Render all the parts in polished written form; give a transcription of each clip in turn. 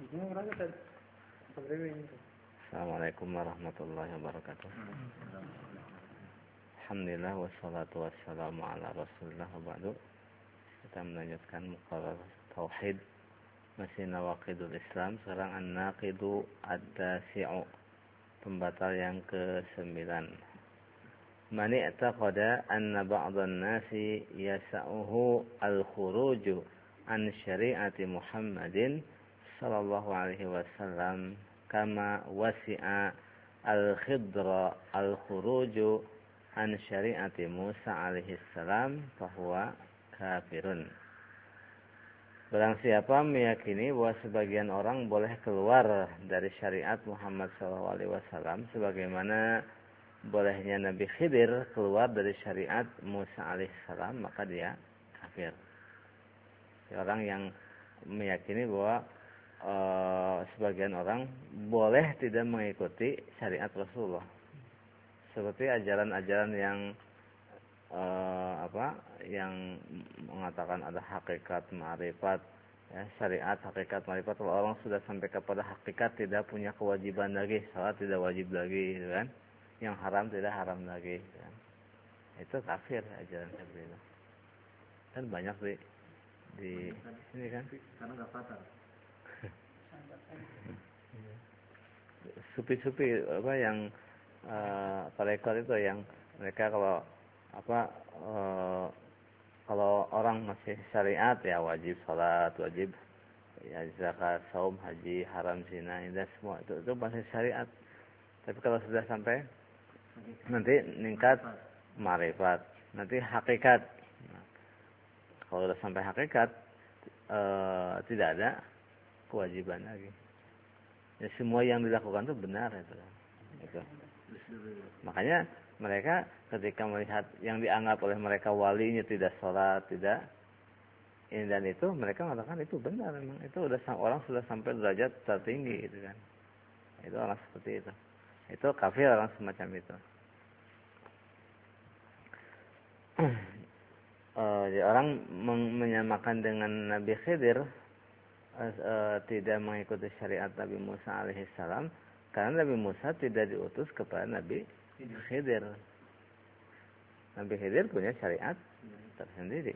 Assalamualaikum warahmatullahi wabarakatuh. Alhamdulillah wassalatu wassalamu ala Rasulillah wa ba'du. Kita melanjutkan muqarrar tauhid masih nawaqidul Islam. Sekarang an-naqidu at-tasi'u, pembatal yang ke-9. Man i'taqada anna ba'dhan nasi yasa'uhu al-khuruju an syari'ati Muhammadin sallallahu alaihi wasallam kama wasi'a al-khidra al-khuruju an syari'ati Musa alaihi salam fahuwa kafirun. Barang siapa meyakini bahwa sebagian orang boleh keluar dari syariat Muhammad sallallahu alaihi wasallam sebagaimana bolehnya Nabi Khidir keluar dari syariat Musa alaihi salam, maka dia kafir. Orang yang meyakini bahwa sebagian orang boleh tidak mengikuti syariat Rasulullah, seperti ajaran-ajaran yang mengatakan ada hakikat ma'rifat, ya, syariat hakikat ma'rifat. Kalau orang sudah sampai kepada hakikat, tidak punya kewajiban lagi, salat tidak wajib lagi, gitu kan? Yang haram tidak haram lagi, gitu kan? Itu kafir ajaran seperti itu. Kan banyak di sini kan? Karena nggak fatal. Supi-supi yang tarekat itu yang mereka kalau orang masih syariat ya wajib salat, wajib ya zakat, saum, haji, haram, zina, ini semua itu masih syariat. Tapi kalau sudah sampai nanti meningkat ma'rifat, nanti hakikat. Nah, kalau sudah sampai hakikat tidak ada kewajiban lagi. Ya, semua yang dilakukan itu benar itu. Makanya mereka ketika melihat yang dianggap oleh mereka walinya tidak sholat, tidak ini dan itu, mereka mengatakan itu benar, memang itu orang sudah sampai derajat tertinggi gitu kan. Itu orang seperti itu. Itu kafir orang semacam itu. Jadi orang menyamakan dengan Nabi Khidir, tidak mengikuti syariat Nabi Musa alaihissalam, karena Nabi Musa tidak diutus kepada Nabi Khidir. Nabi Khidir punya syariat tersendiri.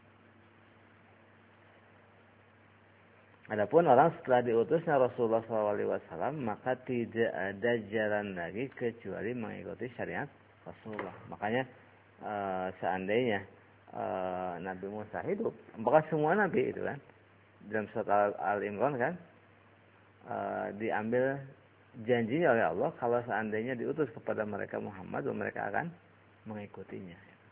Adapun orang setelah diutusnya Rasulullah SAW, maka tidak ada jalan lagi kecuali mengikuti syariat Rasulullah. Makanya seandainya Nabi Musa hidup, maka semua Nabi itu kan, dalam surat Al-Imran kan, diambil janjinya oleh Allah kalau seandainya diutus kepada mereka Muhammad, mereka akan mengikutinya.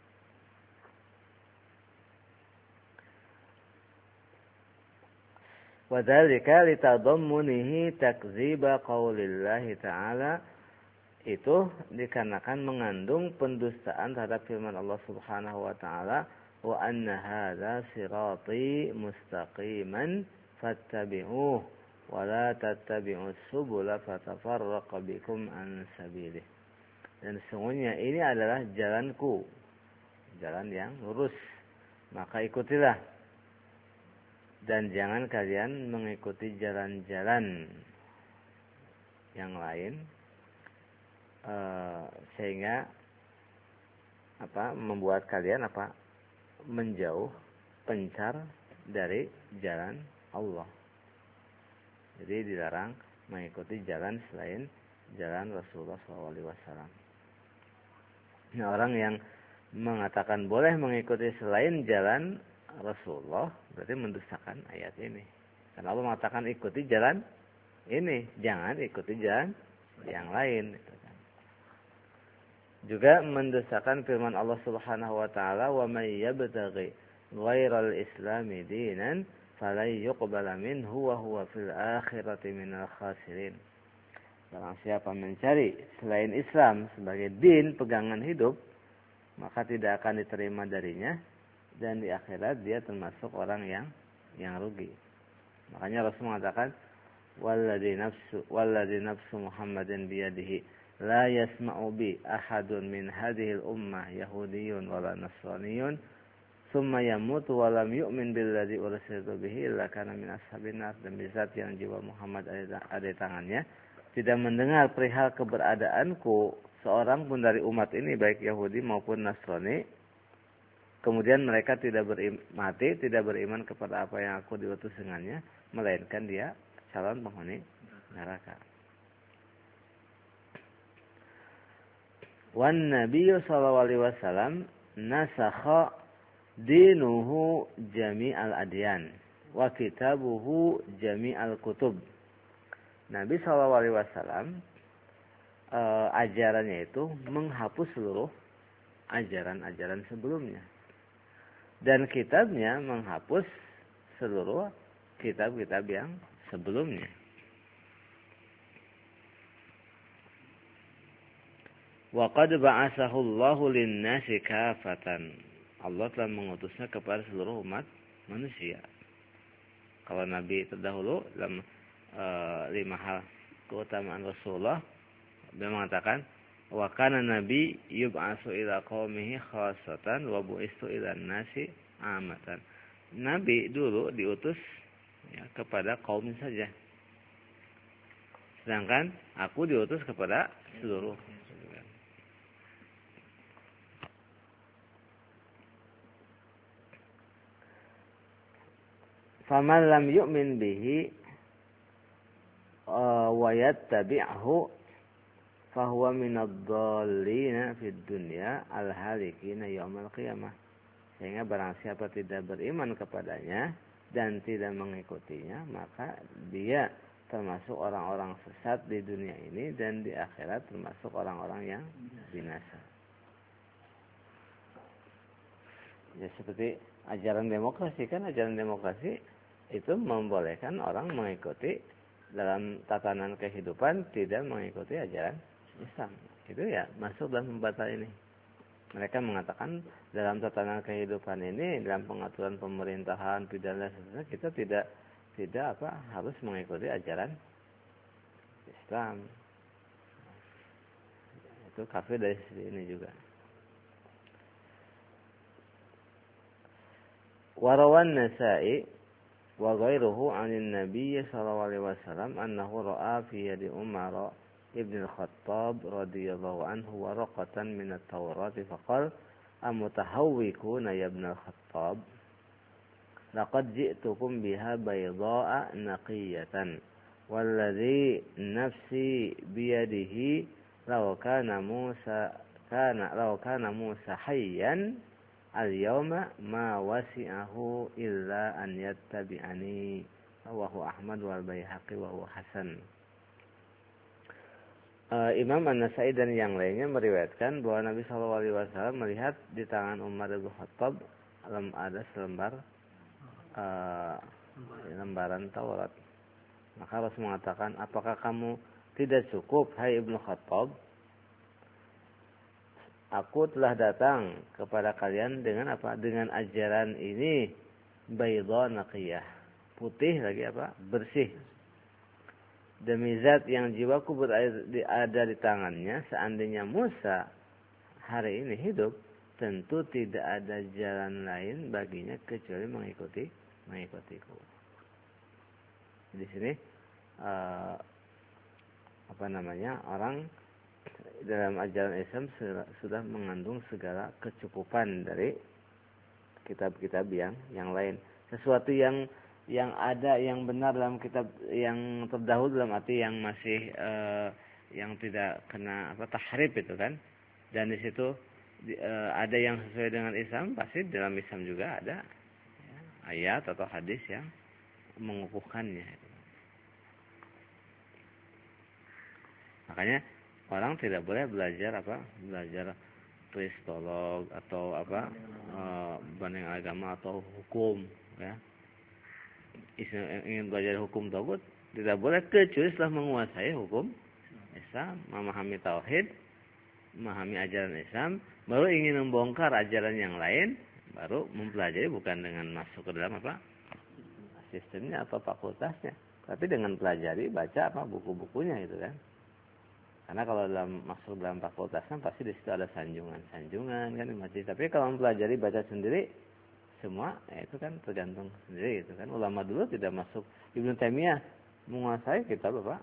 Wadzalika litadammunihi takdziba qaulillahi ta'ala, itu dikarenakan mengandung pendustaan terhadap firman Allah Subhanahu wa taala, wa anna hadza sirati mustaqiman fattabi'uhu wa la tattabi'us subula fatafarraqa bikum an sabilih. Dan sesungguhnya ini adalah jalanku, jalan yang lurus, maka ikutilah, dan jangan kalian mengikuti jalan-jalan yang lain, sehingga membuat kalian menjauh, pencar dari jalan Allah. Jadi dilarang mengikuti jalan selain jalan Rasulullah SAW. Nah, orang yang mengatakan boleh mengikuti selain jalan Rasulullah berarti mendustakan ayat ini. Karena Allah mengatakan ikuti jalan ini, jangan ikuti jalan yang lain. Juga mendustakan firman Allah Subhanahu wa taala, wa may yabtaghi ghairal islami dinan falan yuqbala minhu wa huwa fil akhirati minal khasirin. Barang siapa mencari selain Islam sebagai din pegangan hidup, maka tidak akan diterima darinya, dan di akhirat dia termasuk orang yang rugi. Makanya Rasul mengatakan, walladzi nafsu Muhammadin biyadihi la yasma'u bi ahadun min hadhil ummah yahudiyyun wala nasraniyyun summa yamutu wa lam yu'min billadzi ursiltu bihi illa kana min ashabin nar. Demi zat yang jiwa Muhammad ada di tangannya, tidak mendengar perihal keberadaanku seorang pun dari umat ini, baik Yahudi maupun Nasrani, kemudian mereka tidak beriman kepada apa yang aku diutus dengannya, melainkan dia calon penghuni neraka. Wan Nabiyyu sallallahu alaihi wasallam nasakha dinuhu jami'al adyan wa kitabuhu jami'al kutub. Nabi sallallahu alaihi wasallam ajarannya itu menghapus seluruh ajaran-ajaran sebelumnya, dan kitabnya menghapus seluruh kitab-kitab yang sebelumnya. Wa qad ba'atsahu Allahu lin-nasi kafatan. Allah telah mengutusnya kepada seluruh umat manusia. Kalau Nabi terdahulu dalam 5 hal keutamaan Rasulullah, beliau mengatakan, wa kana nabi yub'atsu ila qaumihi khassatan wa bu'istu ila nasi amatan. Nabi dulu diutus kepada kaum saja, sedangkan aku diutus kepada seluruh. Faman lam yu'min bihi wa yattabi'hu fahuwa minadh-dhallina fid dunya al-halikina yaumal qiyamah. Sehingga barang siapa tidak beriman kepadanya dan tidak mengikutinya, maka dia termasuk orang-orang sesat di dunia ini, dan di akhirat termasuk orang-orang yang binasa. Ya, seperti ajaran demokrasi, kan ajaran demokrasi itu membolehkan orang mengikuti dalam tatanan kehidupan, tidak mengikuti ajaran Islam. Itu ya masuk dalam pembatal ini. Mereka mengatakan dalam tatanan kehidupan ini, dalam pengaturan pemerintahan, pidana, kita tidak harus mengikuti ajaran Islam. Itu kafir dari sisi ini juga. Warawan Nasa'i wa ghairuhu 'anil Nabiy sallallahu alaihi wasallam annahu ra'a fi yadi Umar ibn al-Khattab radhiyallahu anhu waraqatan min at-Taurat faqala amutahawwikuna ya ibn al-Khattab laqad ji'tukum biha bayda'a naqiyatan walladhi nafsi biyadihi law kana Musa hayyan al-yawma ma wasi'ahu illa an yattabi'ani. Rawahu Ahmad wal Baihaqi wa huwa hasan. Imam An-Nasai dan yang lainnya meriwayatkan bahwa Nabi sallallahu alaihi wasallam melihat di tangan Umar bin Khattab ada selembar lembaran Taurat. Maka Rasul mengatakan, apakah kamu tidak cukup, hai Ibnu Khattab? Aku telah datang kepada kalian dengan apa? Dengan ajaran ini, baydha naqiyah, putih lagi bersih. Demi zat yang jiwaku ada di tangannya, seandainya Musa hari ini hidup, tentu tidak ada jalan lain baginya kecuali mengikutiku. Di sini orang dalam ajaran Islam sudah mengandung segala kecukupan dari kitab-kitab yang lain. Sesuatu yang ada yang benar dalam kitab yang terdahulu, dalam arti yang masih yang tidak kena tahrif itu kan. Dan di situ ada yang sesuai dengan Islam, pasti dalam Islam juga ada ayat atau hadis yang mengukuhkannya. Makanya orang tidak boleh belajar kristolog atau banding agama atau hukum, ya. Ingin belajar hukum tauhid tidak boleh kecuali setelah menguasai hukum Islam, memahami tauhid, memahami ajaran Islam, baru ingin membongkar ajaran yang lain, baru mempelajari, bukan dengan masuk ke dalam sistemnya atau fakultasnya, tapi dengan pelajari, baca buku-bukunya itu kan. Karena kalau masuk dalam fakultas kan pasti di situ ada sanjungan kan masih. Tapi kalau mempelajari, baca sendiri, semua itu kan tergantung sendiri itu kan. Ulama dulu tidak masuk. Ibnu Taimiyah menguasai kitab apa?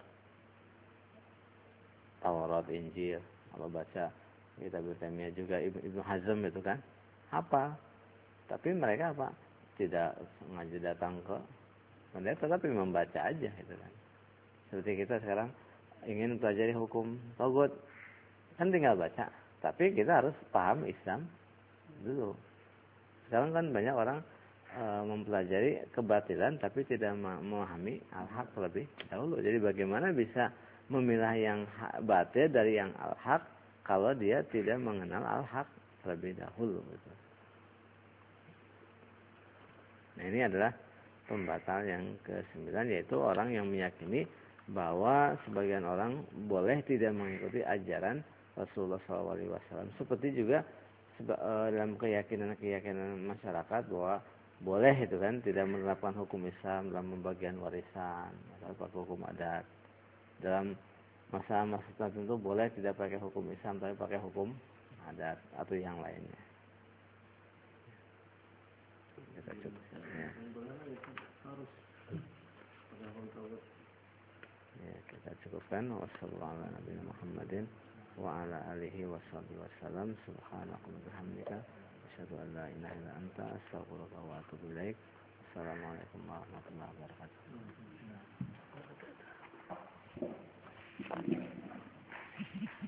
Taurat, Injil. Kalau baca kitab Ibnu Taimiyah juga Ibnu Hazm itu kan apa? Tapi mereka apa? Tidak sengaja datang ke mereka, tetapi membaca aja itu kan. Seperti kita sekarang ingin pelajari hukum togut, kan tinggal baca. Tapi kita harus paham Islam dulu. Sekarang kan banyak orang mempelajari kebatilan tapi tidak memahami al-haq terlebih dahulu. Jadi bagaimana bisa memilah yang batil dari yang al-haq kalau dia tidak mengenal al-haq terlebih dahulu gitu. Nah, ini adalah pembatal yang ke-9, yaitu orang yang meyakini bahwa sebagian orang boleh tidak mengikuti ajaran Rasulullah SAW. Seperti juga dalam keyakinan masyarakat bahwa boleh itu kan tidak menerapkan hukum Islam dalam pembagian warisan atau hukum adat. Dalam masa-masa tertentu boleh tidak pakai hukum Islam tapi pakai hukum adat atau yang lainnya. Kita cukup. Ya, kita cukupkan. Wassalamualaikum warahmatullahi wa ala alihi wasallam. Subhanakallahumma wa bihamdika asyhadu an la ilaha illa anta astaghfiruka wa atubu ilaik. Assalamualaikum warahmatullahi wabarakatuh.